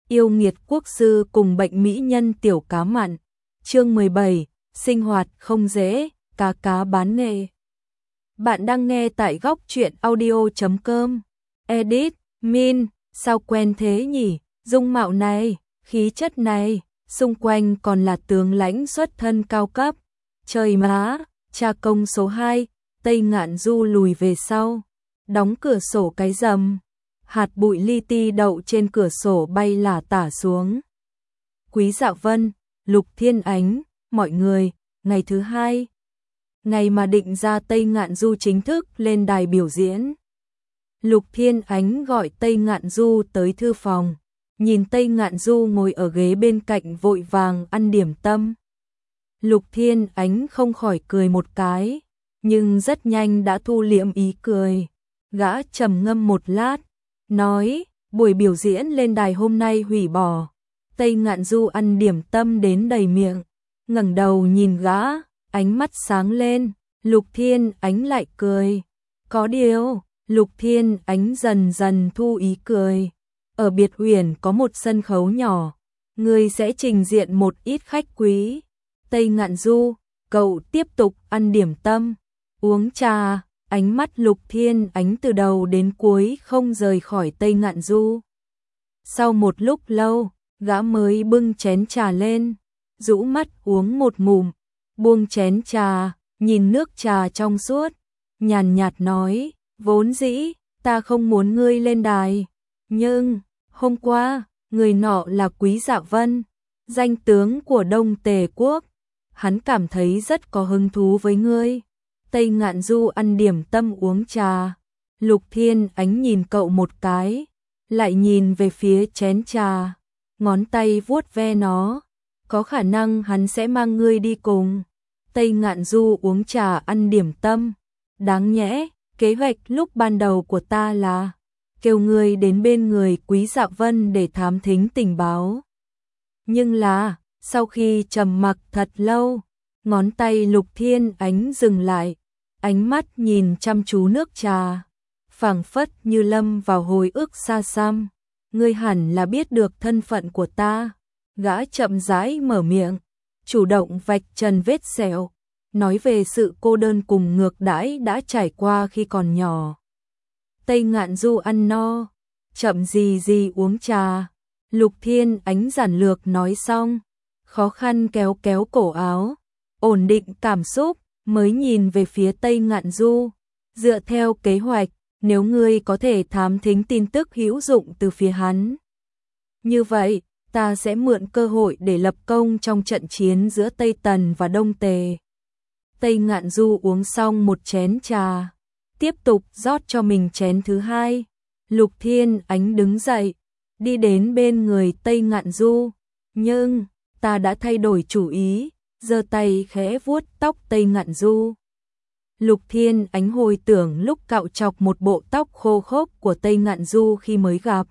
Yêu nghiệt quốc sư cùng bệnh mỹ nhân tiểu cá mặn. Chương 17, sinh hoạt không dễ, cá bán nghề. Bạn đang nghe tại góc truyện audio.com. Edit, Min, sao quen thế nhỉ? Dung mạo này, khí chất này, xung quanh còn là tướng lãnh xuất thân cao cấp. Trời má, cha công số 2, Tây Ngạn Du lùi về sau, đóng cửa sổ cái rầm. Hạt bụi li ti đậu trên cửa sổ bay lả tả xuống. Quý Dạ Vân, Lục Thiên Ánh, mọi người, ngày thứ 2. Ngày mà định ra Tây Ngạn Du chính thức lên đài biểu diễn. Lục Thiên Ánh gọi Tây Ngạn Du tới thư phòng, nhìn Tây Ngạn Du ngồi ở ghế bên cạnh vội vàng ăn điểm tâm. Lục Thiên Ánh không khỏi cười một cái, nhưng rất nhanh đã thu liễm ý cười. Gã trầm ngâm một lát, nói, buổi biểu diễn lên đài hôm nay hủy bỏ. Tây Ngạn Du ăn điểm tâm đến đầy miệng, ngẩng đầu nhìn gã, ánh mắt sáng lên. Lục Thiên Ánh lại cười. Có điều, Lục Thiên Ánh dần dần thu ý cười. Ở Biệt Huyền có một sân khấu nhỏ, người sẽ trình diện một ít khách quý. Tây Ngạn Du, cậu tiếp tục ăn điểm tâm, uống trà. Ánh mắt Lục Thiên Ánh từ đầu đến cuối không rời khỏi Tây Ngạn Du. Sau một lúc lâu, gã mới bưng chén trà lên, rũ mắt uống một ngụm, buông chén trà, nhìn nước trà trong suốt, nhàn nhạt nói, vốn dĩ, ta không muốn ngươi lên đài, nhưng, hôm qua, người nọ là Quý Dạ Vân, danh tướng của Đông Tề Quốc, hắn cảm thấy rất có hứng thú với ngươi. Tây Ngạn Du ăn điểm tâm uống trà, Lục Thiên Ánh nhìn cậu một cái, lại nhìn về phía chén trà, ngón tay vuốt ve nó, có khả năng hắn sẽ mang ngươi đi cùng. Tây Ngạn Du uống trà ăn điểm tâm, đáng nhẽ, kế hoạch lúc ban đầu của ta là kêu ngươi đến bên người Quý Dạ Vân để thám thính tình báo. Nhưng là, sau khi trầm mặc thật lâu, ngón tay Lục Thiên Ánh dừng lại, ánh mắt nhìn chăm chú nước trà, phảng phất như lâm vào hồi ức xa xăm. Ngươi hẳn là biết được thân phận của ta. Gã chậm rãi mở miệng, chủ động vạch trần vết sẹo, nói về sự cô đơn cùng ngược đãi đã trải qua khi còn nhỏ. Tây Ngạn Du ăn no, chậm gì uống trà. Lục Thiên Ánh giản lược nói xong, khó khăn kéo kéo cổ áo, ổn định cảm xúc, mới nhìn về phía Tây Ngạn Du. Dựa theo kế hoạch, nếu ngươi có thể thám thính tin tức hữu dụng từ phía hắn, như vậy, ta sẽ mượn cơ hội để lập công trong trận chiến giữa Tây Tần và Đông Tề. Tây Ngạn Du uống xong một chén trà, tiếp tục rót cho mình chén thứ 2. Lục Thiên Ánh đứng dậy, đi đến bên người Tây Ngạn Du, nhưng ta đã thay đổi chủ ý, giơ tay khẽ vuốt tóc Tây Ngạn Du. Lục Thiên Ánh hồi tưởng lúc cạo chọc một bộ tóc khô khốc của Tây Ngạn Du khi mới gặp.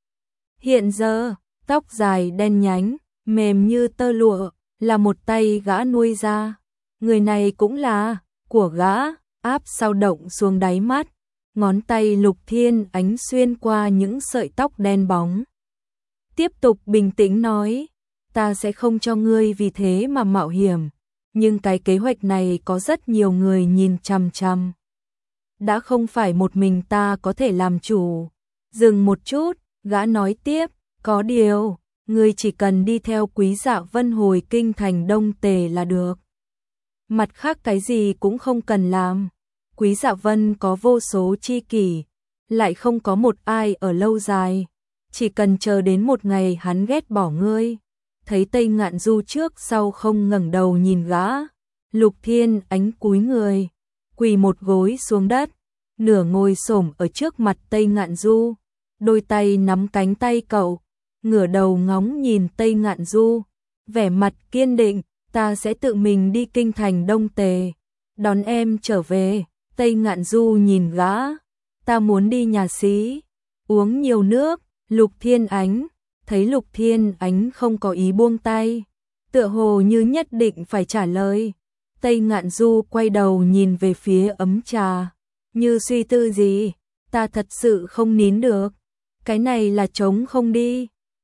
Hiện giờ, tóc dài đen nhánh, mềm như tơ lụa, là một tay gã nuôi ra. Người này cũng là của gã, áp sao động xuống đáy mắt. Ngón tay Lục Thiên Ánh xuyên qua những sợi tóc đen bóng. Tiếp tục bình tĩnh nói, ta sẽ không cho ngươi vì thế mà mạo hiểm. Nhưng cái kế hoạch này có rất nhiều người nhìn chằm chằm. Đã không phải một mình ta có thể làm chủ. Dừng một chút, gã nói tiếp, có điều, ngươi chỉ cần đi theo Quý Dạ Vân hồi kinh thành Đông Tề là được. Mặt khác cái gì cũng không cần làm. Quý Dạ Vân có vô số tri kỷ, lại không có một ai ở lâu dài. Chỉ cần chờ đến một ngày hắn ghét bỏ ngươi. Thấy Tây Ngạn Du trước sau không ngẩng đầu nhìn gã, Lục Thiên Ánh cúi người, quỳ một gối xuống đất, nửa ngồi xổm ở trước mặt Tây Ngạn Du, đôi tay nắm cánh tay cậu, ngửa đầu ngóng nhìn Tây Ngạn Du, vẻ mặt kiên định, ta sẽ tự mình đi kinh thành Đông Tề, đón em trở về. Tây Ngạn Du nhìn gã, ta muốn đi nhà xí, uống nhiều nước. Lục Thiên Ánh thấy Lục Thiên Ánh không có ý buông tay, tựa hồ như nhất định phải trả lời. Tây Ngạn Du quay đầu nhìn về phía ấm trà, như suy tư gì, ta thật sự không nín được, cái này là trống không đi.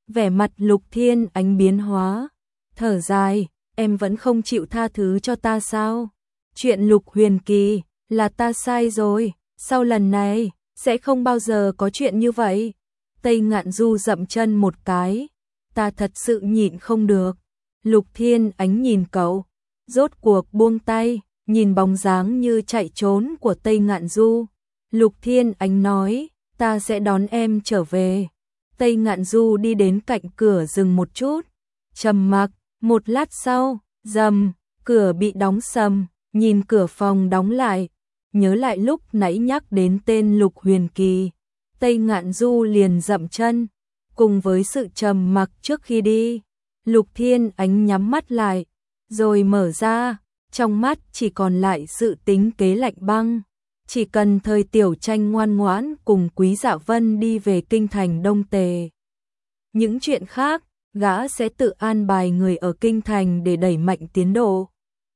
Vẻ mặt Lục Thiên Ánh biến hóa, thở dài, em vẫn không chịu tha thứ cho ta sao? Chuyện Lục Huyền Kỳ là ta sai rồi, sau lần này sẽ không bao giờ có chuyện như vậy. Tây Ngạn Du dậm chân một cái, ta thật sự nhịn không được. Lục Thiên Ánh nhìn cậu, rốt cuộc buông tay, nhìn bóng dáng như chạy trốn của Tây Ngạn Du. Lục Thiên Ánh nói, ta sẽ đón em trở về. Tây Ngạn Du đi đến cạnh cửa dừng một chút, trầm mặc, một lát sau, rầm, cửa bị đóng sầm, nhìn cửa phòng đóng lại, nhớ lại lúc nãy nhắc đến tên Lục Huyền Kỳ. Tây Ngạn Du liền dậm chân, cùng với sự trầm mặc trước khi đi. Lục Thiên Ánh nhắm mắt lại, rồi mở ra, trong mắt chỉ còn lại sự tính kế lạnh băng. Chỉ cần thời Tiểu Tranh ngoan ngoãn cùng Quý Dạ Vân đi về kinh thành Đông Tề. Những chuyện khác, gã sẽ tự an bài người ở kinh thành để đẩy mạnh tiến độ.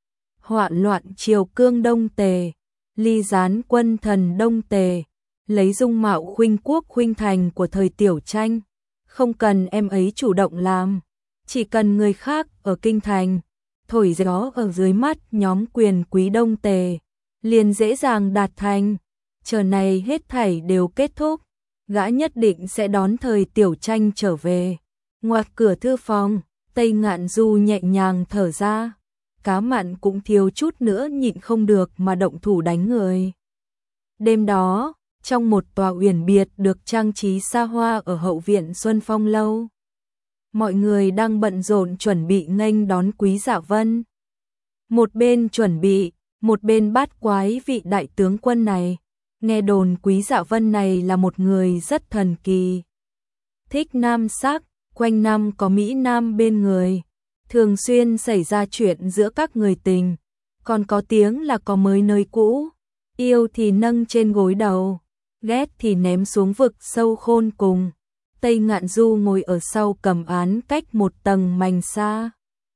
Hoạn loạn triều cương Đông Tề, ly gián quân thần Đông Tề, lấy dung mạo khuynh quốc khuynh thành của thời Tiểu Tranh. Không cần em ấy chủ động làm, chỉ cần người khác ở kinh thành thổi gió ở dưới mắt nhóm quyền quý Đông Tề, liền dễ dàng đạt thành. Chờ này hết thảy đều kết thúc, gã nhất định sẽ đón thời Tiểu Tranh trở về. Ngoặt cửa thư phòng, Tây Ngạn Du nhẹ nhàng thở ra. Cá Mặn cũng thiếu chút nữa nhịn không được mà động thủ đánh người. Đêm đó, trong một tòa uyển biệt được trang trí xa hoa ở hậu viện Xuân Phong lâu, mọi người đang bận rộn chuẩn bị nghênh đón Quý Dạ Vân. Một bên chuẩn bị, một bên bát quái vị đại tướng quân này. Nghe đồn Quý Dạ Vân này là một người rất thần kỳ, thích nam sắc, quanh năm có mỹ nam bên người, thường xuyên xảy ra chuyện giữa các người tình, còn có tiếng là có mới nơi cũ, yêu thì nâng trên gối đầu, ghét thì ném xuống vực sâu khôn cùng. Tây Ngạn Du ngồi ở sau cầm án cách một tầng mành xa,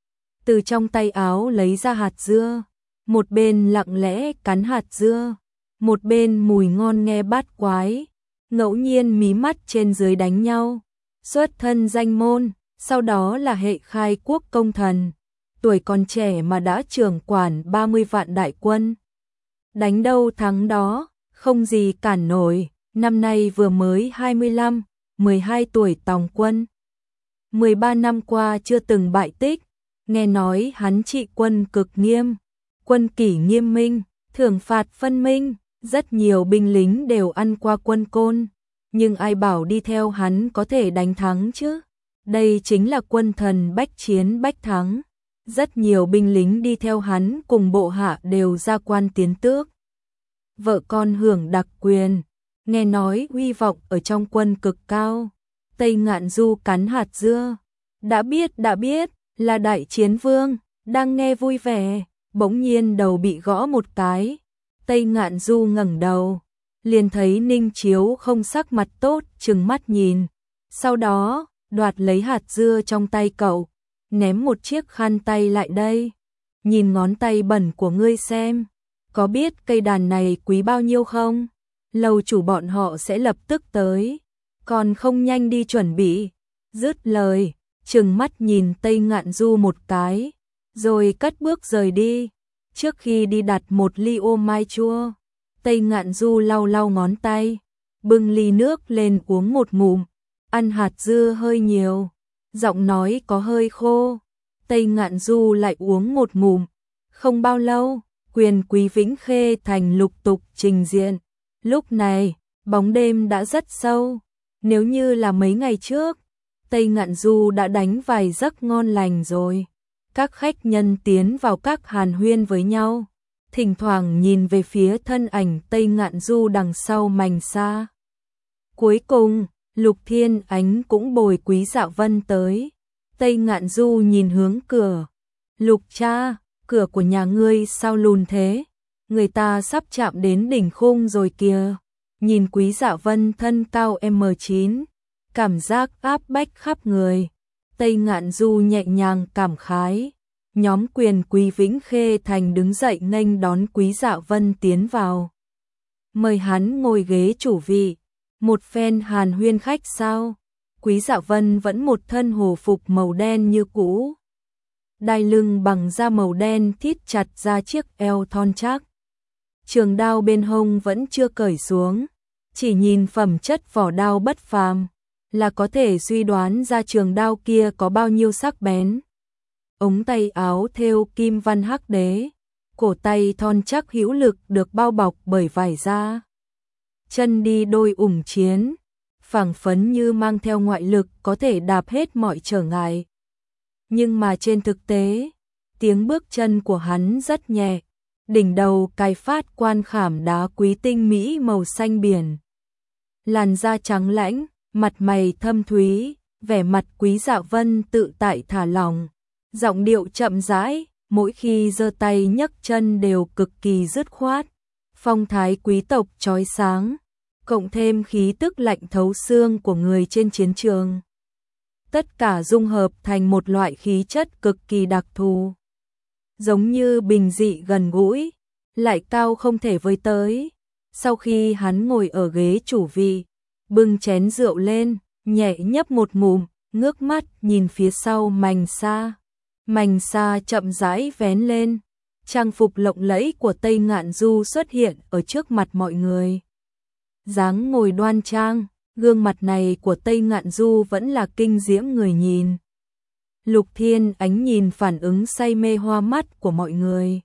từ trong tay áo lấy ra hạt dưa, một bên lặng lẽ cắn hạt dưa, một bên mùi ngon nghe bát quái, ngẫu nhiên mí mắt trên dưới đánh nhau. Xuất thân danh môn, sau đó là hệ khai quốc công thần, tuổi còn trẻ mà đã trưởng quản 30 vạn đại quân. Đánh đâu thắng đó, không gì cản nổi, năm nay vừa mới 25, 12 tuổi tòng quân. 13 năm qua chưa từng bại tích, nghe nói hắn trị quân cực nghiêm, quân kỷ nghiêm minh, thưởng phạt phân minh, rất nhiều binh lính đều ăn qua quân côn, nhưng ai bảo đi theo hắn có thể đánh thắng chứ? Đây chính là quân thần bách chiến bách thắng. Rất nhiều binh lính đi theo hắn cùng bộ hạ đều ra quan tiến tước. Vợ con hưởng đặc quyền, nghe nói uy vọng ở trong quân cực cao. Tây Ngạn Du cắn hạt dưa, đã biết, là đại chiến vương, đang nghe vui vẻ, bỗng nhiên đầu bị gõ một cái. Tây Ngạn Du ngẩng đầu, liền thấy Ninh Chiếu không sắc mặt tốt, trừng mắt nhìn. Sau đó, đoạt lấy hạt dưa trong tay cậu, ném một chiếc khăn tay lại đây. Nhìn ngón tay bẩn của ngươi xem, có biết cây đàn này quý bao nhiêu không? Lầu chủ bọn họ sẽ lập tức tới, còn không nhanh đi chuẩn bị. Dứt lời, trừng mắt nhìn Tây Ngạn Du một cái, rồi cất bước rời đi. Trước khi đi đặt một ly ô mai chua, Tây Ngạn Du lau lau ngón tay, bưng ly nước lên uống một ngụm, ăn hạt dưa hơi nhiều, giọng nói có hơi khô. Tây Ngạn Du lại uống một ngụm. Không bao lâu, quyền quý Vĩnh Khê thành lục tục trình diện. Lúc này, bóng đêm đã rất sâu. Nếu như là mấy ngày trước, Tây Ngạn Du đã đánh vài giấc ngon lành rồi. Các khách nhân tiến vào các hàn huyên với nhau, thỉnh thoảng nhìn về phía thân ảnh Tây Ngạn Du đằng sau mành xa. Cuối cùng, Lục Thiên Ánh cũng bồi Quý Dạ Vân tới. Tây Ngạn Du nhìn hướng cửa. Lục cha, cửa của nhà ngươi sao lùn thế? Người ta sắp chạm đến đỉnh khung rồi kìa. Nhìn Quý Dạ Vân thân cao M9, cảm giác áp bách khắp người. Tây Ngạn Du nhẹ nhàng cảm khái. Nhóm quyền quý Vĩnh Khê thành đứng dậy nghênh đón Quý Dạ Vân tiến vào, mời hắn ngồi ghế chủ vị. Một phen hàn huyên khách sao. Quý Dạ Vân vẫn một thân hồ phục màu đen như cũ. Đai lưng bằng da màu đen thít chặt ra chiếc eo thon chắc. Trường đao bên hông vẫn chưa cởi xuống, chỉ nhìn phẩm chất vỏ đao bất phàm là có thể suy đoán ra trường đao kia có bao nhiêu sắc bén. Ống tay áo thêu kim văn hắc đế, cổ tay thon chắc hữu lực được bao bọc bởi vải da. Chân đi đôi ủng chiến, phảng phấn như mang theo ngoại lực có thể đạp hết mọi trở ngại. Nhưng mà trên thực tế, tiếng bước chân của hắn rất nhẹ, đỉnh đầu cài phát quan khảm đá quý tinh mỹ màu xanh biển. Làn da trắng lãnh, mặt mày thâm thúy, vẻ mặt Quý Dạ Vân tự tại thả lỏng, giọng điệu chậm rãi, mỗi khi giơ tay nhấc chân đều cực kỳ dứt khoát, phong thái quý tộc chói sáng, cộng thêm khí tức lạnh thấu xương của người trên chiến trường. Tất cả dung hợp thành một loại khí chất cực kỳ đặc thù, giống như bình dị gần gũi, lại cao không thể với tới. Sau khi hắn ngồi ở ghế chủ vị, bưng chén rượu lên, nhẹ nhấp một ngụm, ngước mắt nhìn phía sau mành xa. Mành xa chậm rãi vén lên, trang phục lộng lẫy của Tây Ngạn Du xuất hiện ở trước mặt mọi người. Dáng ngồi đoan trang, gương mặt này của Tây Ngạn Du vẫn là kinh diễm người nhìn. Lục Thiên Ánh nhìn phản ứng say mê hoa mắt của mọi người,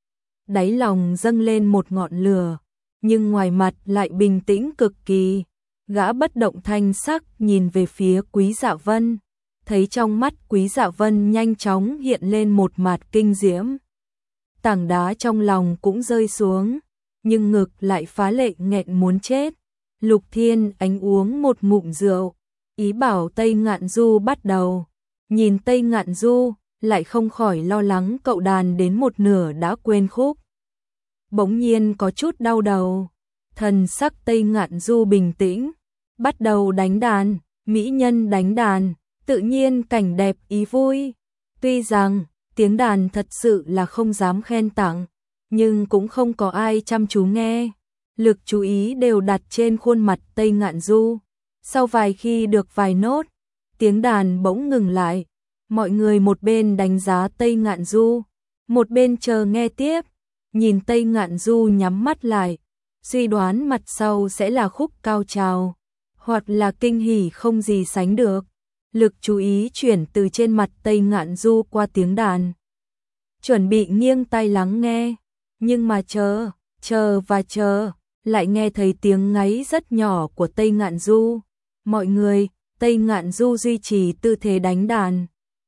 đáy lòng dâng lên một ngọn lửa, nhưng ngoài mặt lại bình tĩnh cực kỳ. Gã bất động thanh sắc nhìn về phía Quý Dạ Vân, thấy trong mắt Quý Dạ Vân nhanh chóng hiện lên một mạt kinh diễm. Tảng đá trong lòng cũng rơi xuống, nhưng ngực lại phá lệ nghẹn muốn chết. Lục Thiên Ánh uống một ngụm rượu, ý bảo Tây Ngạn Du bắt đầu. Nhìn Tây Ngạn Du, lại không khỏi lo lắng cậu đàn đến một nửa đã quên khúc. Bỗng nhiên có chút đau đầu, thần sắc Tây Ngạn Du bình tĩnh, bắt đầu đánh đàn, mỹ nhân đánh đàn, tự nhiên cảnh đẹp ý vui. Tuy rằng, tiếng đàn thật sự là không dám khen tặng, nhưng cũng không có ai chăm chú nghe. Lực chú ý đều đặt trên khuôn mặt Tây Ngạn Du. Sau vài khi được vài nốt, tiếng đàn bỗng ngừng lại. Mọi người một bên đánh giá Tây Ngạn Du, một bên chờ nghe tiếp. Nhìn Tây Ngạn Du nhắm mắt lại, suy đoán mặt sau sẽ là khúc cao trào, hoặc là kinh hỉ không gì sánh được. Lực chú ý chuyển từ trên mặt Tây Ngạn Du qua tiếng đàn. Chuẩn bị nghiêng tai lắng nghe, nhưng mà chờ, lại nghe thấy tiếng ngáy rất nhỏ của Tây Ngạn Du. Mọi người, Tây Ngạn Du duy trì tư thế đánh đàn.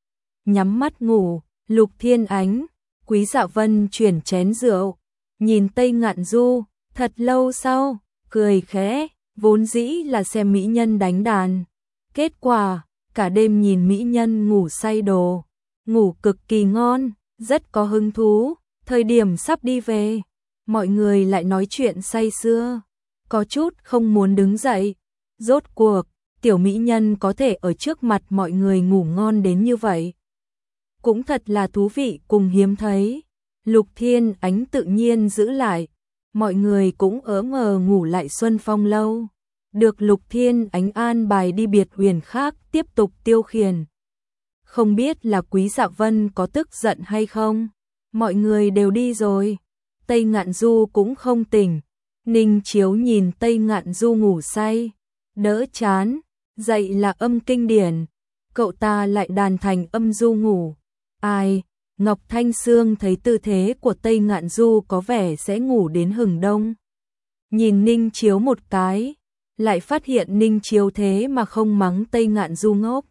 Nhắm mắt ngủ, Lục Thiên Ánh, Quý Dạ Vân chuyển chén rượu, nhìn Tây Ngạn Du, thật lâu sau, cười khẽ, vốn dĩ là xem mỹ nhân đánh đàn. Kết quả, cả đêm nhìn mỹ nhân ngủ say đồ, ngủ cực kỳ ngon, rất có hứng thú. Thời điểm sắp đi về, mọi người lại nói chuyện say sưa, có chút không muốn đứng dậy. Rốt cuộc, tiểu mỹ nhân có thể ở trước mặt mọi người ngủ ngon đến như vậy, cũng thật là thú vị cùng hiếm thấy. Lục Thiên Ánh tự nhiên giữ lại, mọi người cũng ớ ngờ ngủ lại Xuân Phong lâu. Được Lục Thiên Ánh an bài đi biệt huyền khác tiếp tục tiêu khiển. Không biết là Quý Dạ Vân có tức giận hay không. Mọi người đều đi rồi, Tây Ngạn Du cũng không tỉnh. Ninh Chiếu nhìn Tây Ngạn Du ngủ say, đỡ chán, dậy là âm kinh điển, cậu ta lại đàn thành âm du ngủ. Ai, Ngọc Thanh Sương thấy tư thế của Tây Ngạn Du có vẻ sẽ ngủ đến hừng đông. Nhìn Ninh Chiếu một cái, lại phát hiện Ninh Chiếu thế mà không mắng Tây Ngạn Du ngốc.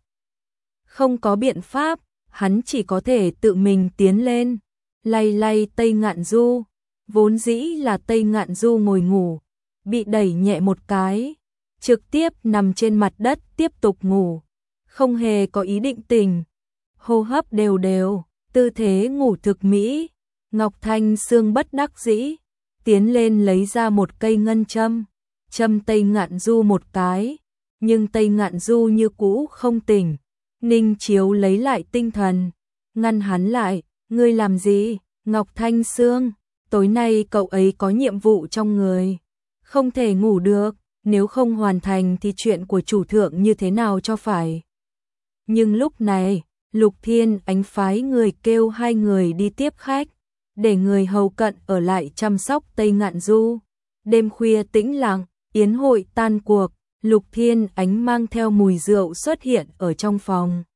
Không có biện pháp, hắn chỉ có thể tự mình tiến lên, lay lay Tây Ngạn Du. Vốn dĩ là Tây Ngạn Du ngồi ngủ, bị đẩy nhẹ một cái, trực tiếp nằm trên mặt đất tiếp tục ngủ, không hề có ý định tỉnh. Hô hấp đều đều, tư thế ngủ thực mỹ. Ngọc Thanh Sương bất đắc dĩ, tiến lên lấy ra một cây ngân châm, châm Tây Ngạn Du một cái, nhưng Tây Ngạn Du như cũ không tỉnh. Ninh Chiếu lấy lại tinh thần, ngăn hắn lại, ngươi làm gì? Ngọc Thanh Sương, tối nay cậu ấy có nhiệm vụ trong người, không thể ngủ được. nếu không hoàn thành thì chuyện của chủ thượng như thế nào cho phải. Nhưng lúc này, Lục Thiên Ánh phái người kêu 2 người đi tiếp khách, để người hầu cận ở lại chăm sóc Tây Ngạn Du. Đêm khuya tĩnh lặng, yến hội tan cuộc, Lục Thiên Ánh mang theo mùi rượu xuất hiện ở trong phòng.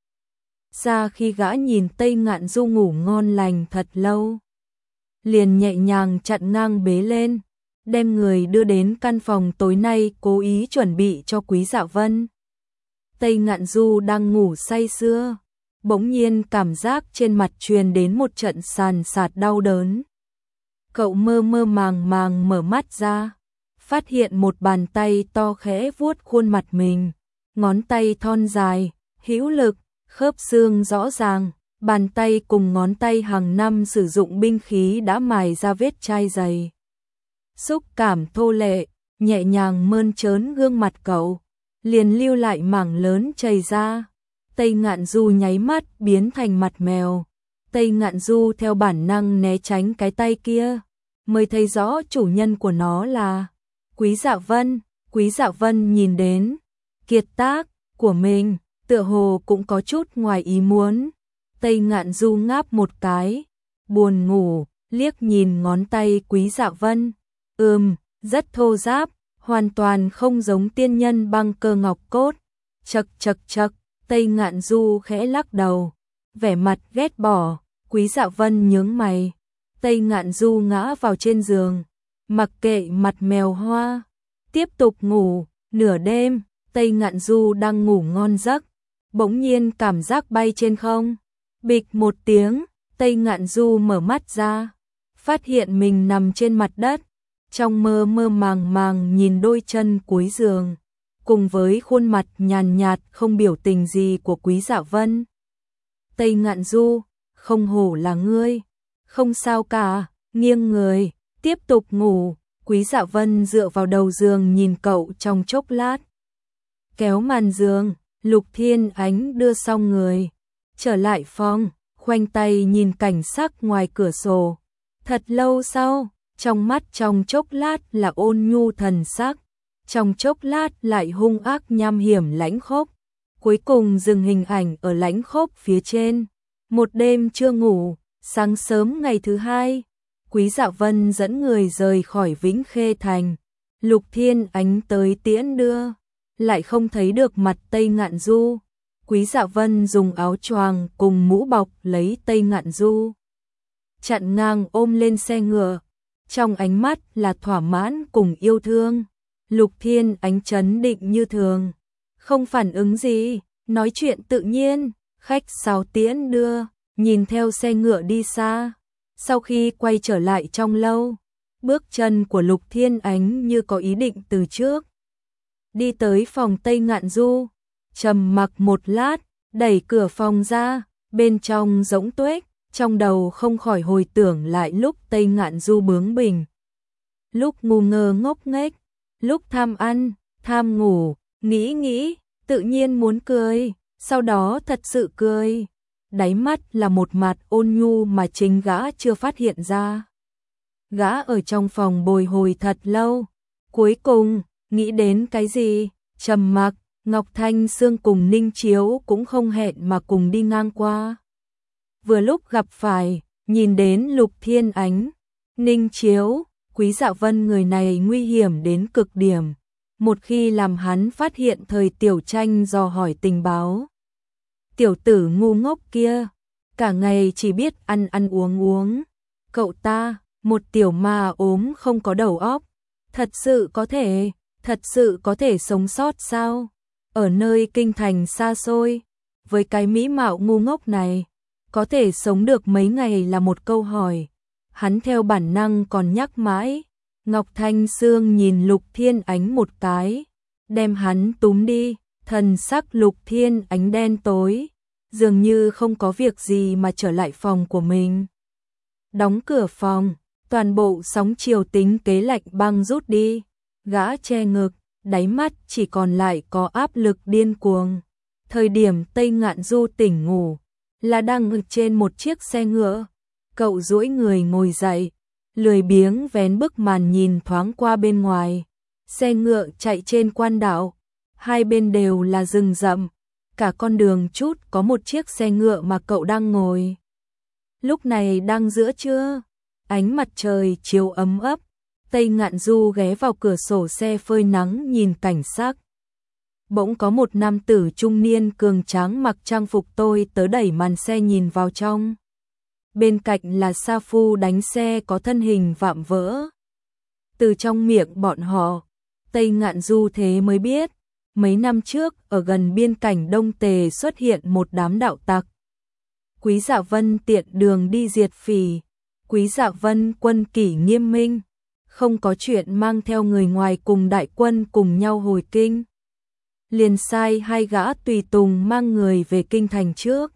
Ra khi gã nhìn Tây Ngạn Du ngủ ngon lành thật lâu, liền nhẹ nhàng chặn ngang bế lên, đem người đưa đến căn phòng tối nay cố ý chuẩn bị cho Quý Dạ Vân. Tây Ngạn Du đang ngủ say sưa, bỗng nhiên cảm giác trên mặt truyền đến một trận sàn sạt đau đớn. Cậu mơ mơ màng màng mở mắt ra, phát hiện một bàn tay to khẽ vuốt khuôn mặt mình, ngón tay thon dài, hữu lực, khớp xương rõ ràng, bàn tay cùng ngón tay hàng năm sử dụng binh khí đã mài ra vết chai dày. Xúc cảm thô lệ, nhẹ nhàng mơn trớn gương mặt cậu, liền lưu lại mảng lớn chảy ra. Tây Ngạn Du nháy mắt biến thành mặt mèo. Tây Ngạn Du theo bản năng né tránh cái tay kia, mới thấy rõ chủ nhân của nó là Quý Dạ Vân. Quý Dạ Vân nhìn đến kiệt tác của mình, tựa hồ cũng có chút ngoài ý muốn. Tây Ngạn Du ngáp một cái, buồn ngủ, liếc nhìn ngón tay Quý Dạ Vân. Rất thô ráp, hoàn toàn không giống tiên nhân băng cơ ngọc cốt. Chậc chậc chậc, Tây Ngạn Du khẽ lắc đầu, vẻ mặt ghét bỏ. Quý Dạ Vân nhướng mày. Tây Ngạn Du ngã vào trên giường, mặc kệ mặt mèo hoa, tiếp tục ngủ. Nửa đêm, Tây Ngạn Du đang ngủ ngon giấc, bỗng nhiên cảm giác bay trên không. Bịch một tiếng, Tây Ngạn Du mở mắt ra, phát hiện mình nằm trên mặt đất, trong mơ mơ màng màng nhìn đôi chân cuối giường, cùng với khuôn mặt nhàn nhạt không biểu tình gì của Quý Dạ Vân. Tây Ngạn Du, không hổ là ngươi, không sao cả, nghiêng người, tiếp tục ngủ. Quý Dạ Vân dựa vào đầu giường nhìn cậu trong chốc lát. Kéo màn giường, Lục Thiên Ánh đưa xong người, trở lại phòng, khoanh tay nhìn cảnh sắc ngoài cửa sổ. Thật lâu sau, trong mắt trong chốc lát là ôn nhu thần sắc, trong chốc lát lại hung ác nham hiểm lãnh khốc, cuối cùng dừng hình ảnh ở lãnh khốc phía trên. Một đêm chưa ngủ, sáng sớm ngày thứ hai, Quý Dạ Vân dẫn người rời khỏi Vĩnh Khê Thành. Lục Thiên Ánh tới tiễn đưa, lại không thấy được mặt Tây Ngạn Du. Quý Dạ Vân dùng áo choàng cùng mũ bọc lấy Tây Ngạn Du, chặn ngang ôm lên xe ngựa, trong ánh mắt là thỏa mãn cùng yêu thương. Lục Thiên Ánh trấn định như thường, không phản ứng gì, nói chuyện tự nhiên. Khách sáo tiễn đưa, nhìn theo xe ngựa đi xa. Sau khi quay trở lại trong lâu, bước chân của Lục Thiên Ánh như có ý định từ trước. Đi tới phòng Tây Ngạn Du, trầm mặc một lát, đẩy cửa phòng ra, bên trong rỗng tuếch, trong đầu không khỏi hồi tưởng lại lúc Tây Ngạn Du bướng bỉnh, lúc ngu ngơ ngốc nghếch, lúc tham ăn, tham ngủ, nghĩ, tự nhiên muốn cười, sau đó thật sự cười. Đáy mắt là một mặt ôn nhu mà chính gã chưa phát hiện ra. Gã ở trong phòng bồi hồi thật lâu, cuối cùng, nghĩ đến cái gì, trầm mặc. Ngọc Thanh Sương cùng Ninh Chiếu cũng không hẹn mà cùng đi ngang qua. Vừa lúc gặp phải, nhìn đến Lục Thiên Ánh, Ninh Chiếu, Quý Dạ Vân người này nguy hiểm đến cực điểm. Một khi làm hắn phát hiện thời Tiểu Tranh dò hỏi tình báo. Tiểu tử ngu ngốc kia, cả ngày chỉ biết ăn uống. Cậu ta, một tiểu ma ốm không có đầu óc, thật sự có thể sống sót sao? Ở nơi kinh thành xa xôi, với cái mỹ mạo ngu ngốc này, có thể sống được mấy ngày là một câu hỏi. Hắn theo bản năng còn nhắc mãi. Ngọc Thanh Sương nhìn Lục Thiên Ánh một cái, đem hắn túm đi. Thần sắc Lục Thiên Ánh đen tối, dường như không có việc gì mà trở lại phòng của mình. Đóng cửa phòng, toàn bộ sóng chiều tính kế lạnh băng rút đi. Gã che ngực, đáy mắt chỉ còn lại có áp lực điên cuồng. Thời điểm Tây Ngạn Du tỉnh ngủ, là đang ngồi trên một chiếc xe ngựa. Cậu duỗi người ngồi dậy, lười biếng vén bức màn nhìn thoáng qua bên ngoài. Xe ngựa chạy trên quan đạo, hai bên đều là rừng rậm, cả con đường chút có một chiếc xe ngựa mà cậu đang ngồi. Lúc này đang giữa trưa, ánh mặt trời chiếu ấm ấp, Tây Ngạn Du ghé vào cửa sổ xe phơi nắng nhìn cảnh sắc. Bỗng có một nam tử trung niên cường tráng mặc trang phục tôi tớ đẩy màn xe nhìn vào trong. Bên cạnh là sa phu đánh xe có thân hình vạm vỡ. Từ trong miệng bọn họ, Tây Ngạn Du thế mới biết, mấy năm trước ở gần biên cảnh Đông Tề xuất hiện một đám đạo tặc. Quý Dạ Vân tiện đường đi diệt phỉ, Quý Dạ Vân quân kỷ nghiêm minh, không có chuyện mang theo người ngoài cùng đại quân cùng nhau hồi kinh. Liền sai hai gã tùy tùng mang người về kinh thành trước.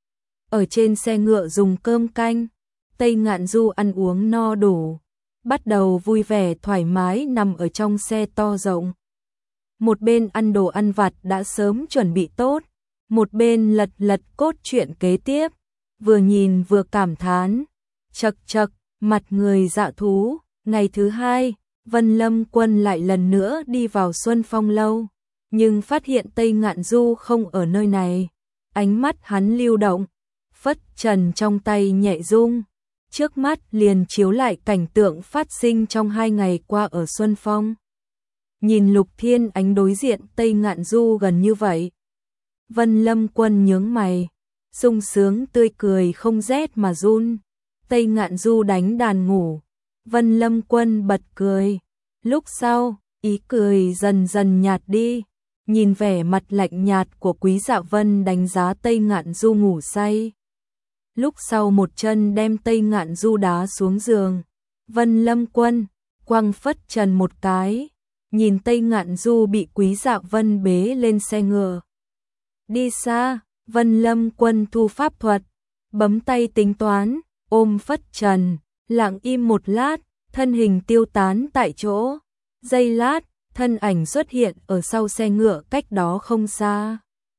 Ở trên xe ngựa dùng cơm canh, Tây Ngạn Du ăn uống no đủ, bắt đầu vui vẻ thoải mái nằm ở trong xe to rộng. Một bên ăn đồ ăn vặt đã sớm chuẩn bị tốt, một bên lật lật cốt truyện kế tiếp, vừa nhìn vừa cảm thán, chậc chậc, mặt người dạ thú. Ngày thứ hai, Vân Lâm Quân lại lần nữa đi vào Xuân Phong lâu, nhưng phát hiện Tây Ngạn Du không ở nơi này. Ánh mắt hắn lưu động, phất trần trong tay nhẹ rung, trước mắt liền chiếu lại cảnh tượng phát sinh trong 2 ngày qua ở Xuân Phong. Nhìn Lục Thiên Ánh đối diện Tây Ngạn Du gần như vậy, Vân Lâm Quân nhướng mày, sung sướng tươi cười không rét mà run. Tây Ngạn Du đánh đàn ngủ, Vân Lâm Quân bật cười. Lúc sau, ý cười dần dần nhạt đi, nhìn vẻ mặt lạnh nhạt của Quý Dạ Vân đánh giá Tây Ngạn Du ngủ say. Lúc sau một chân đem Tây Ngạn Du đá xuống giường, Vân Lâm Quân quăng phất trần một cái, nhìn Tây Ngạn Du bị Quý Dạ Vân bế lên xe ngựa. Đi xa, Vân Lâm Quân thu pháp thuật, bấm tay tính toán, ôm phất trần, lặng im một lát, thân hình tiêu tán tại chỗ. Giây lát, thân ảnh xuất hiện ở sau xe ngựa cách đó không xa.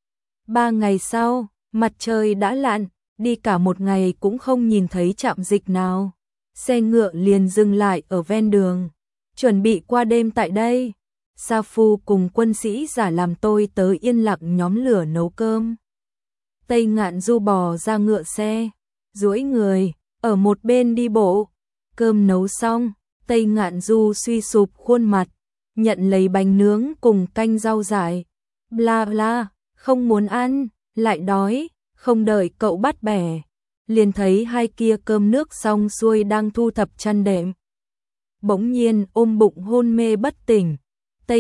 3 ngày sau, mặt trời đã lặn, đi cả một ngày cũng không nhìn thấy trạm dịch nào. Xe ngựa liền dừng lại ở ven đường, chuẩn bị qua đêm tại đây. Sa phu cùng quân sĩ giả làm tôi tới yên lặng nhóm lửa nấu cơm. Tây Ngạn Du bò ra ngựa xe, duỗi người, ở một bên đi bộ. Cơm nấu xong, Tây Ngạn Du suy sụp khuôn mặt, nhận lấy bánh nướng cùng canh rau dại. Bla bla, không muốn ăn, lại đói, không đợi cậu bắt bẻ. Liền thấy hai kia cơm nước xong xuôi đang thu thập chăn đệm. Bỗng nhiên ôm bụng hôn mê bất tỉnh. Tây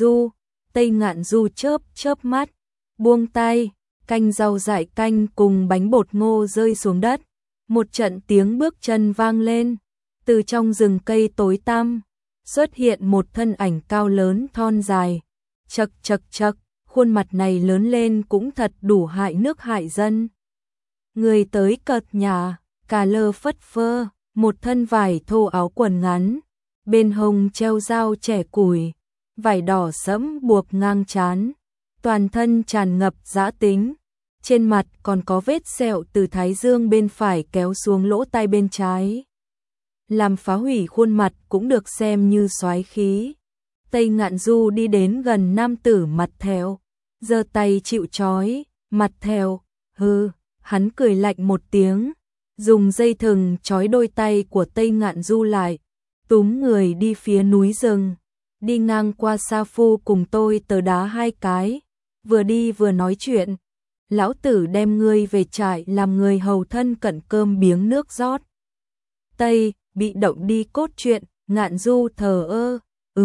Ngạn Du chớp chớp mắt, buông tay, canh rau dại canh cùng bánh bột ngô rơi xuống đất. Một trận tiếng bước chân vang lên, từ trong rừng cây tối tăm xuất hiện một thân ảnh cao lớn thon dài. Chậc chậc chậc, khuôn mặt này lớn lên cũng thật đủ hại nước hại dân. Người tới cợt nhả, cà lơ phất phơ, một thân vải thô áo quần ngắn, bên hông treo dao chẻ củi, vải đỏ sẫm buộc ngang trán, toàn thân tràn ngập dã tính. Trên mặt còn có vết sẹo từ thái dương bên phải kéo xuống lỗ tai bên trái, làm phá hủy khuôn mặt cũng được xem như soái khí. Tây Ngạn Du đi đến gần nam tử mặt thẹo, giơ tay chịu trói. Mặt thẹo, hừ, hắn cười lạnh một tiếng, dùng dây thừng trói đôi tay của Tây Ngạn Du lại, túm người đi phía núi rừng. Đi ngang qua Sa Phu cùng tôi tớ đá 2 cái, vừa đi vừa nói chuyện. Lão tử đem ngươi về trại làm người hầu thân cận cơm biếng nước rót. Tây, bị động đi cốt truyện. Ngạn Du thờ ơ,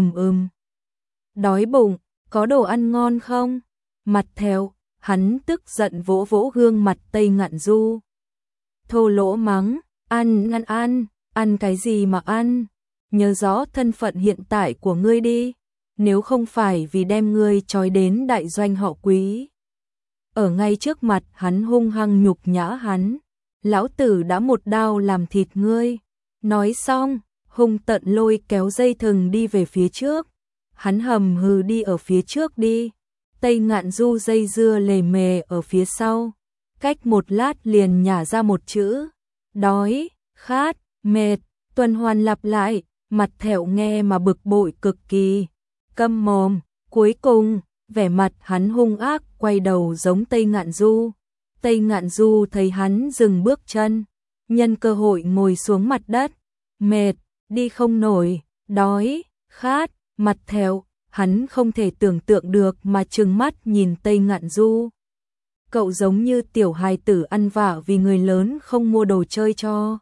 đói bụng, có đồ ăn ngon không? Mặt thẹo, hắn tức giận vỗ vỗ gương mặt Tây Ngạn Du. Thô lỗ mắng, ăn cái gì mà ăn? Nhớ rõ thân phận hiện tại của ngươi đi, nếu không phải vì đem ngươi trói đến đại doanh họ Quý. Ở ngay trước mặt hắn hung hăng nhục nhã hắn, lão tử đã một đao làm thịt ngươi. Nói xong, hung tận lôi kéo dây thừng đi về phía trước. Hắn hầm hừ đi ở phía trước đi, Tây Ngạn Du dây dưa lề mề ở phía sau. Cách một lát liền nhả ra một chữ, đói, khát, mệt, tuần hoàn lặp lại. Mặt thẹo nghe mà bực bội cực kỳ, câm mồm. Cuối cùng, vẻ mặt hắn hung ác quay đầu giống Tây Ngạn Du. Tây Ngạn Du thấy hắn dừng bước chân, nhân cơ hội ngồi xuống mặt đất. Mệt, đi không nổi, đói, khát, mặt thẹo, hắn không thể tưởng tượng được mà trừng mắt nhìn Tây Ngạn Du. Cậu giống như tiểu hài tử ăn vạ vì người lớn không mua đồ chơi cho.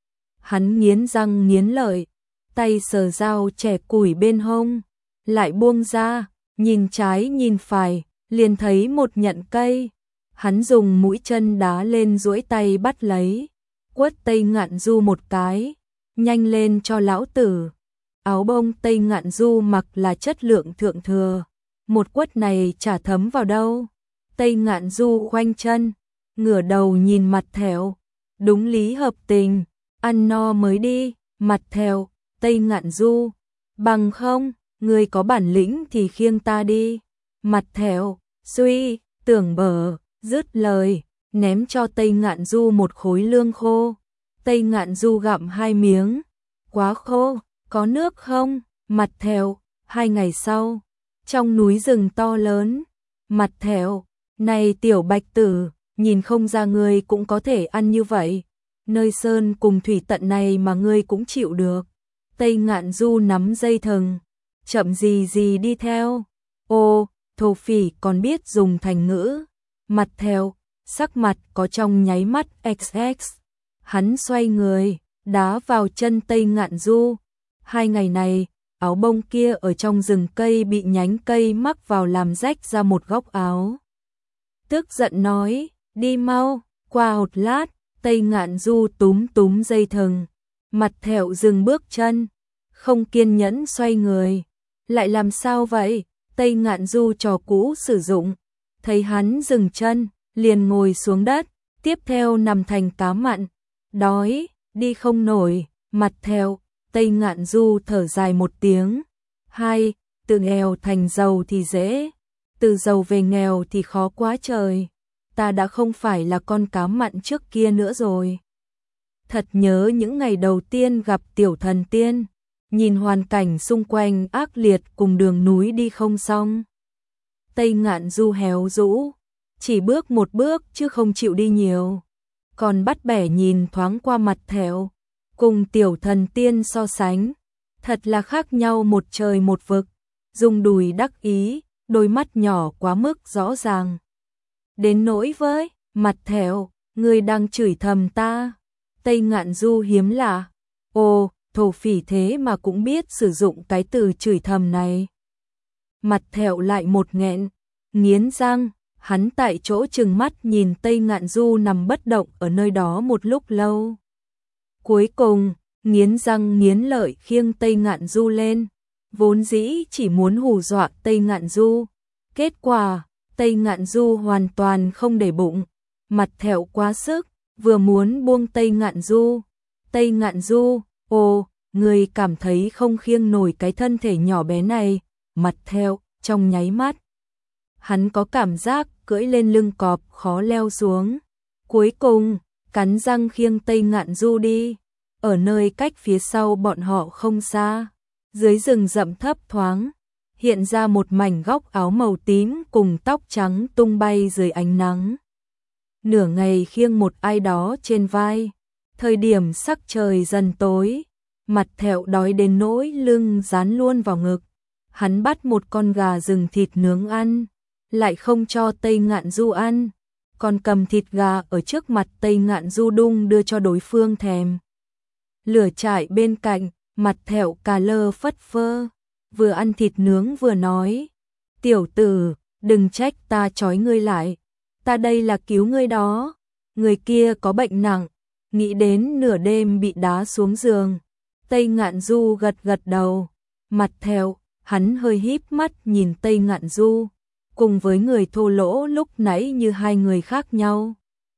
Hắn nghiến răng nghiến lợi, tay sờ dao chẻ củi bên hông, lại buông ra, nhìn trái nhìn phải, liền thấy một nhẫn cây. Hắn dùng mũi chân đá lên duỗi tay bắt lấy, quất Tây Ngạn Du một cái, nhanh lên cho lão tử. Áo bông Tây Ngạn Du mặc là chất lượng thượng thừa, một quất này chả thấm vào đâu. Tây Ngạn Du khoanh chân, ngửa đầu nhìn Mặt Thẹo, đúng lý hợp tình, ăn no mới đi. Mặt Thẹo, Tây Ngạn Du, bằng không, người có bản lĩnh thì khiêng ta đi. Mặt Thẹo, suy, tưởng bở, dứt lời, ném cho Tây Ngạn Du một khối lương khô. Tây Ngạn Du gặm 2 miếng, quá khô, có nước không? Mặt Thẹo, 2 ngày sau, trong núi rừng to lớn. Mặt Thẹo, này tiểu bạch tử, nhìn không ra ngươi cũng có thể ăn như vậy. Nơi sơn cùng thủy tận này mà ngươi cũng chịu được. Tây Ngạn Du nắm dây thừng, chậm gì gì đi theo. Ô, thổ phỉ còn biết dùng thành ngữ. Mặt Thẹo, sắc mặt có trong nháy mắt XX. Hắn xoay người, đá vào chân Tây Ngạn Du. 2 ngày này, áo bông kia ở trong rừng cây bị nhánh cây mắc vào làm rách ra một góc áo. Tức giận nói, đi mau. Qua một lát, Tây Ngạn Du túm túm dây thừng. Mặt Thẹo dừng bước chân, không kiên nhẫn xoay người. Lại làm sao vậy? Tây Ngạn Du trò cũ sử dụng. Thấy hắn dừng chân, liền ngồi xuống đất, tiếp theo nằm thành cá mặn. Đói, đi không nổi. Mặt Thẹo, Tây Ngạn Du thở dài một tiếng. Từ nghèo thành giàu thì dễ, từ giàu về nghèo thì khó quá trời. Ta đã không phải là con cá mặn trước kia nữa rồi. Thật nhớ những ngày đầu tiên gặp tiểu thần tiên, nhìn hoàn cảnh xung quanh ác liệt cùng đường núi đi không xong. Tây Ngạn Du héo rũ, chỉ bước một bước chứ không chịu đi nhiều. Còn bắt bẻ nhìn thoáng qua Mặt Thẹo, cùng tiểu thần tiên so sánh, thật là khác nhau một trời một vực. Dùng đùi đắc ý, đôi mắt nhỏ quá mức rõ ràng. Đến nỗi với Mặt Thẹo, người đang chửi thầm ta. Tây Ngạn Du hiếm lạ, ồ, thổ phỉ thế mà cũng biết sử dụng cái từ chửi thầm này. Mặt Thẹo lại một nghẹn, nghiến răng, hắn tại chỗ trừng mắt nhìn Tây Ngạn Du nằm bất động ở nơi đó một lúc lâu. Cuối cùng, nghiến răng nghiến lợi khiêng Tây Ngạn Du lên, vốn dĩ chỉ muốn hù dọa Tây Ngạn Du. Kết quả, Tây Ngạn Du hoàn toàn không để bụng. Mặt Thẹo quá sức, vừa muốn buông Tây Ngạn Du. Tây Ngạn Du, ồ, người cảm thấy không khiêng nổi cái thân thể nhỏ bé này. Mặt Thẹo, trong nháy mắt, hắn có cảm giác cưỡi lên lưng cọp khó leo xuống. Cuối cùng, cắn răng khiêng Tây Ngạn Du đi. Ở nơi cách phía sau bọn họ không xa, dưới rừng rậm thấp thoáng, hiện ra một mảnh góc áo màu tím cùng tóc trắng tung bay dưới ánh nắng. Nửa ngày khiêng một ai đó trên vai, thời điểm sắc trời dần tối, Mặt Thẹo đói đến nỗi lưng dán luôn vào ngực. Hắn bắt một con gà rừng thịt nướng ăn, lại không cho Tây Ngạn Du ăn, còn cầm thịt gà ở trước mặt Tây Ngạn Du đung đưa cho đối phương thèm. Lửa trại bên cạnh, Mặt Thẹo cà lơ phất phơ, vừa ăn thịt nướng vừa nói, tiểu tử, đừng trách ta trói ngươi lại, ta đây là cứu ngươi đó. Người kia có bệnh nặng, nghĩ đến nửa đêm bị đá xuống giường. Tây Ngạn Du gật gật đầu. Mặt Thẹo, hắn hơi híp mắt nhìn Tây Ngạn Du, cùng với người thô lỗ lúc nãy như hai người khác nhau.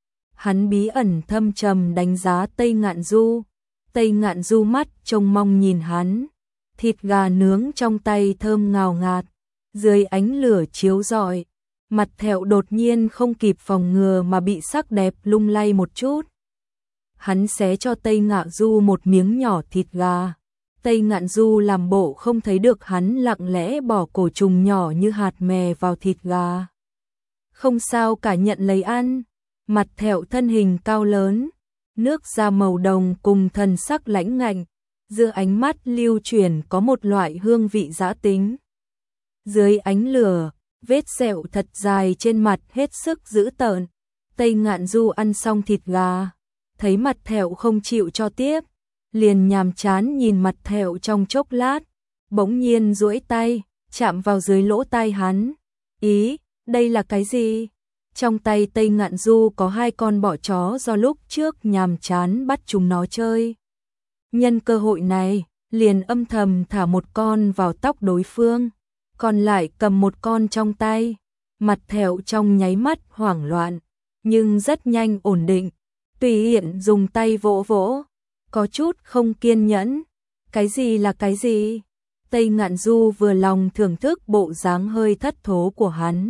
Hắn bí ẩn thâm trầm đánh giá Tây Ngạn Du. Tây Ngạn Du mắt trông mong nhìn hắn, thịt gà nướng trong tay thơm ngào ngạt, dưới ánh lửa chiếu rọi. Mặt Thẹo đột nhiên không kịp phòng ngừa mà bị sắc đẹp lung lay một chút. Hắn xé cho Tây Ngạn Du một miếng nhỏ thịt gà. Tây Ngạn Du làm bộ không thấy được hắn lặng lẽ bỏ cổ trùng nhỏ như hạt mè vào thịt gà. Không sao cả, nhận lấy ăn. Mặt Thẹo thân hình cao lớn, nước da màu đồng cùng thần sắc lãnh ngạnh, giữa ánh mắt lưu chuyển có một loại hương vị dã tính. Dưới ánh lửa, vết sẹo thật dài trên mặt hết sức dữ tợn. Tây Ngạn Du ăn xong thịt gà, thấy Mặt Thẹo không chịu cho tiếp, liền nhàm chán nhìn Mặt Thẹo trong chốc lát, bỗng nhiên duỗi tay, chạm vào dưới lỗ tai hắn. Ý, đây là cái gì? Trong tay Tây Ngạn Du có 2 con bọ chó do lúc trước nhàm chán bắt chúng nó chơi. Nhân cơ hội này, liền âm thầm thả một con vào tóc đối phương, còn lại cầm một con trong tay. Mặt Thẹo trong nháy mắt hoảng loạn, nhưng rất nhanh ổn định, tùy tiện dùng tay vỗ vỗ, có chút không kiên nhẫn. Cái gì là cái gì? Tây Ngạn Du vừa lòng thưởng thức bộ dáng hơi thất thố của hắn,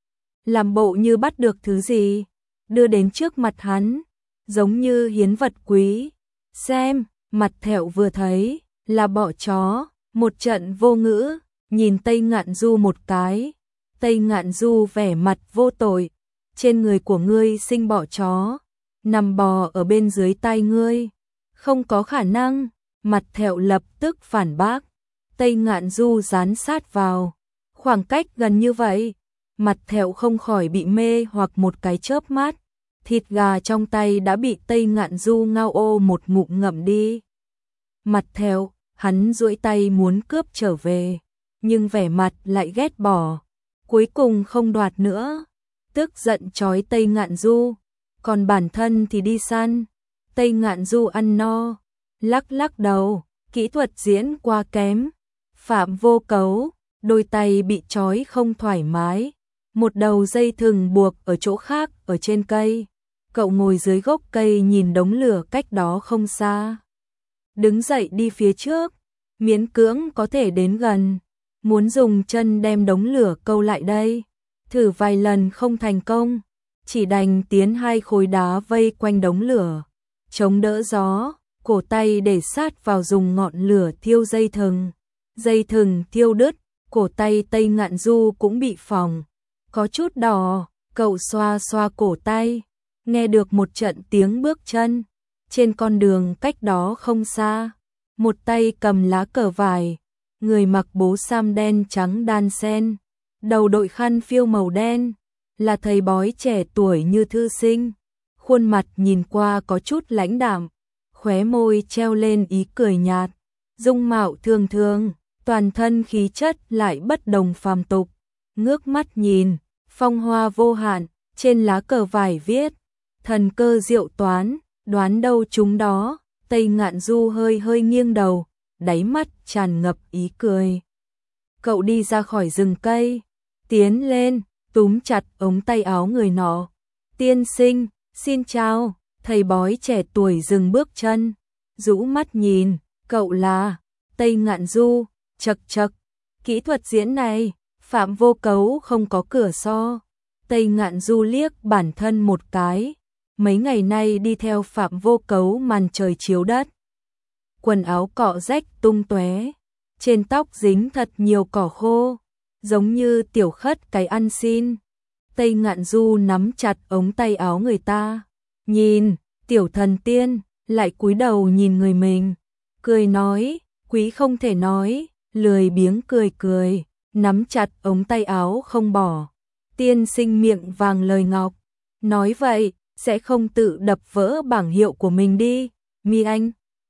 làm bộ như bắt được thứ gì, đưa đến trước mặt hắn, giống như hiến vật quý. Xem, Mặt Thẹo vừa thấy là bọ chó, một trận vô ngữ, nhìn Tây Ngạn Du một cái. Tây Ngạn Du vẻ mặt vô tội, trên người của ngươi sinh bọ chó, nằm bò ở bên dưới tai ngươi, không có khả năng. Mặt Thẹo lập tức phản bác. Tây Ngạn Du dán sát vào, khoảng cách gần như vậy, Mặt Thẹo không khỏi bị mê hoặc một cái chớp mắt. Thịt gà trong tay đã bị Tây Ngạn Du ngao ô một ngụm ngậm đi. Mặt Thẹo, hắn duỗi tay muốn cướp trở về, nhưng vẻ mặt lại ghét bỏ, cuối cùng không đoạt nữa, tức giận chói Tây Ngạn Du, còn bản thân thì đi săn. Tây Ngạn Du ăn no, lắc lắc đầu, kỹ thuật diễn quá kém. Phạm Vô Cấu, đôi tay bị trói không thoải mái, một đầu dây thừng buộc ở chỗ khác ở trên cây. Cậu ngồi dưới gốc cây nhìn đống lửa cách đó không xa. Đứng dậy đi phía trước, miễn cưỡng có thể đến gần, muốn dùng chân đem đống lửa câu lại đây. Thử vài lần không thành công, chỉ đành tiến 2 khối đá vây quanh đống lửa, chống đỡ gió, cổ tay để sát vào dùng ngọn lửa thiêu dây thừng. Dây thừng thiêu đứt, cổ tay Tây Ngạn Du cũng bị phỏng, có chút đỏ. Cậu xoa xoa cổ tay, nghe được một trận tiếng bước chân trên con đường cách đó không xa. Một tay cầm lá cờ vải, người mặc bố sam đen trắng đan sen, đầu đội khăn phiêu màu đen, là thầy bói trẻ tuổi như thư sinh. Khuôn mặt nhìn qua có chút lãnh đạm, khóe môi treo lên ý cười nhạt, dung mạo thường thường, toàn thân khí chất lại bất đồng phàm tục. Ngước mắt nhìn, phong hoa vô hạn, trên lá cờ vải viết thần cơ diệu toán, đoán đâu chúng đó. Tây Ngạn Du hơi hơi nghiêng đầu, đáy mắt tràn ngập ý cười. Cậu đi ra khỏi rừng cây, tiến lên, túm chặt ống tay áo người nọ. Tiên sinh, xin chào. Thầy bói trẻ tuổi dừng bước chân, rũ mắt nhìn. Cậu là Tây Ngạn Du? Chậc chậc, kỹ thuật diễn này, Phạm Vô Cấu không có cửa so. Tây Ngạn Du liếc bản thân một cái, mấy ngày nay đi theo Phạm Vô Cấu màn trời chiếu đất. Quần áo cọ rách tung tóe, trên tóc dính thật nhiều cỏ khô, giống như tiểu khất cái ăn xin. Tây Ngạn Du nắm chặt ống tay áo người ta, nhìn, tiểu thần tiên, lại cúi đầu nhìn người mình, cười nói, quý không thể nói, lười biếng cười cười, nắm chặt ống tay áo không bỏ. Tiên sinh miệng vàng lời ngọc, nói vậy, sẽ không tự đập vỡ bảng hiệu của mình đi, Mi Anh.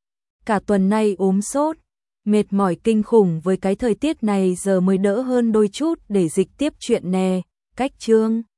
Cả tuần nay ốm sốt, mệt mỏi kinh khủng, với cái thời tiết này giờ mới đỡ hơn đôi chút. Để dịch tiếp chuyện nè, cách chương.